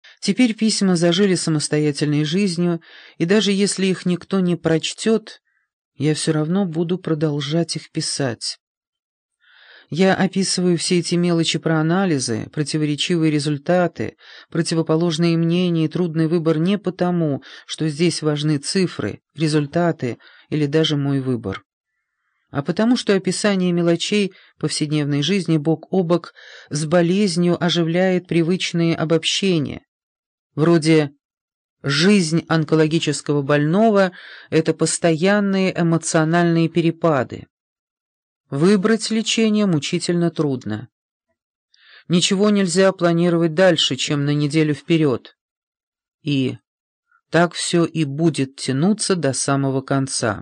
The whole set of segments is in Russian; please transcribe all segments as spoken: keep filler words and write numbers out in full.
Теперь письма зажили самостоятельной жизнью, и даже если их никто не прочтет, я все равно буду продолжать их писать. Я описываю все эти мелочи про анализы, противоречивые результаты, противоположные мнения и трудный выбор не потому, что здесь важны цифры, результаты или даже мой выбор, а потому что описание мелочей повседневной жизни бок о бок с болезнью оживляет привычные обобщения, вроде «жизнь онкологического больного» — это постоянные эмоциональные перепады. Выбрать лечение мучительно трудно. Ничего нельзя планировать дальше, чем на неделю вперед. И так все и будет тянуться до самого конца.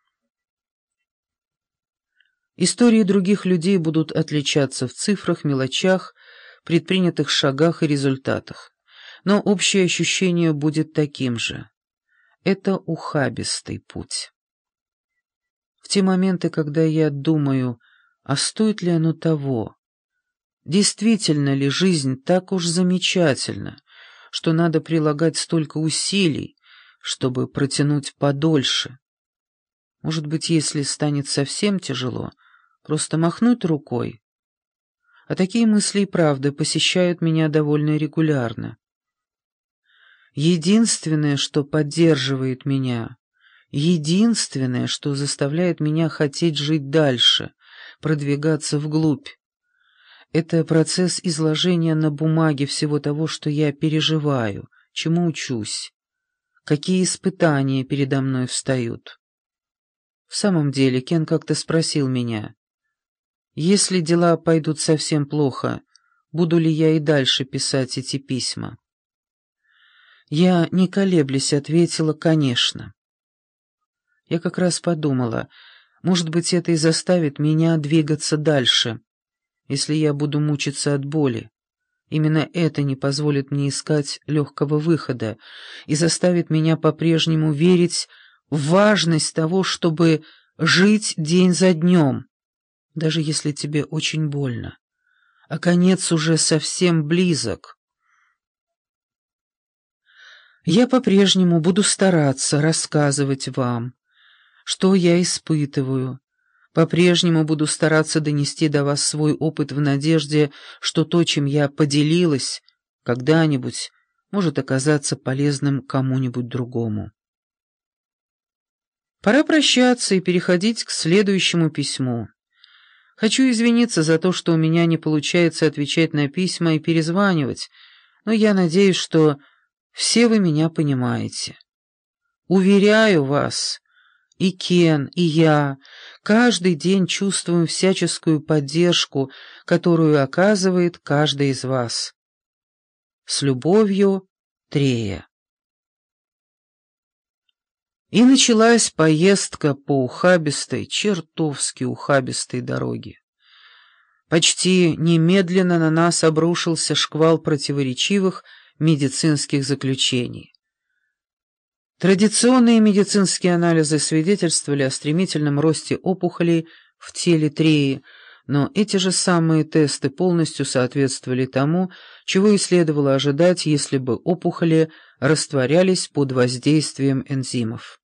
Истории других людей будут отличаться в цифрах, мелочах, предпринятых шагах и результатах. Но общее ощущение будет таким же. Это ухабистый путь. В те моменты, когда я думаю, а стоит ли оно того, действительно ли жизнь так уж замечательна, что надо прилагать столько усилий, чтобы протянуть подольше. Может быть, если станет совсем тяжело, просто махнуть рукой. А такие мысли и правда посещают меня довольно регулярно. Единственное, что поддерживает меня, единственное, что заставляет меня хотеть жить дальше, продвигаться вглубь, это процесс изложения на бумаге всего того, что я переживаю, чему учусь, какие испытания передо мной встают. В самом деле, Кен как-то спросил меня, если дела пойдут совсем плохо, буду ли я и дальше писать эти письма? Я, не колеблясь, ответила «конечно». Я как раз подумала, может быть, это и заставит меня двигаться дальше, если я буду мучиться от боли. Именно это не позволит мне искать легкого выхода и заставит меня по-прежнему верить в важность того, чтобы жить день за днем, даже если тебе очень больно, а конец уже совсем близок. Я по-прежнему буду стараться рассказывать вам, что я испытываю, по-прежнему буду стараться донести до вас свой опыт в надежде, что то, чем я поделилась, когда-нибудь может оказаться полезным кому-нибудь другому. Пора прощаться и переходить к следующему письму. Хочу извиниться за то, что у меня не получается отвечать на письма и перезванивать, но я надеюсь, что все вы меня понимаете. Уверяю вас, и Кен, и я каждый день чувствуем всяческую поддержку, которую оказывает каждый из вас. С любовью, Трея. И началась поездка по ухабистой, чертовски ухабистой дороге. Почти немедленно на нас обрушился шквал противоречивых медицинских заключений. Традиционные медицинские анализы свидетельствовали о стремительном росте опухолей в теле Треи, но эти же самые тесты полностью соответствовали тому, чего и следовало ожидать, если бы опухоли растворялись под воздействием энзимов.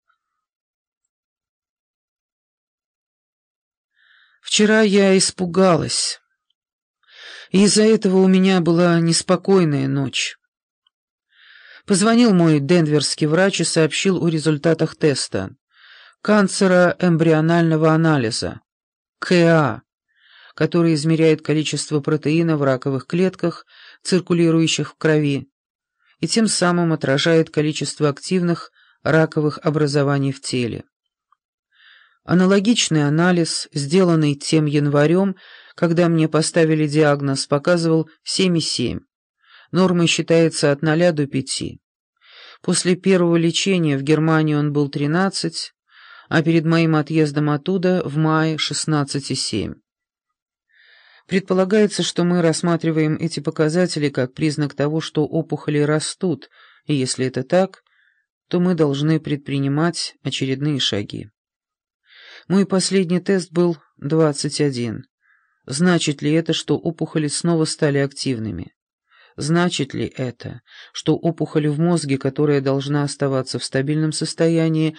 Вчера я испугалась, и из-за этого у меня была неспокойная ночь. Позвонил мой денверский врач и сообщил о результатах теста канцера эмбрионального анализа, КЭА, который измеряет количество протеина в раковых клетках, циркулирующих в крови, и тем самым отражает количество активных раковых образований в теле. Аналогичный анализ, сделанный тем январем, когда мне поставили диагноз, показывал семь и семь. Нормой считается от ноля до пяти. После первого лечения в Германии он был тринадцать, а перед моим отъездом оттуда в мае шестнадцать и семь. Предполагается, что мы рассматриваем эти показатели как признак того, что опухоли растут, и если это так, то мы должны предпринимать очередные шаги. Мой последний тест был двадцать один. Значит ли это, что опухоли снова стали активными? Значит ли это, что опухоль в мозге, которая должна оставаться в стабильном состоянии,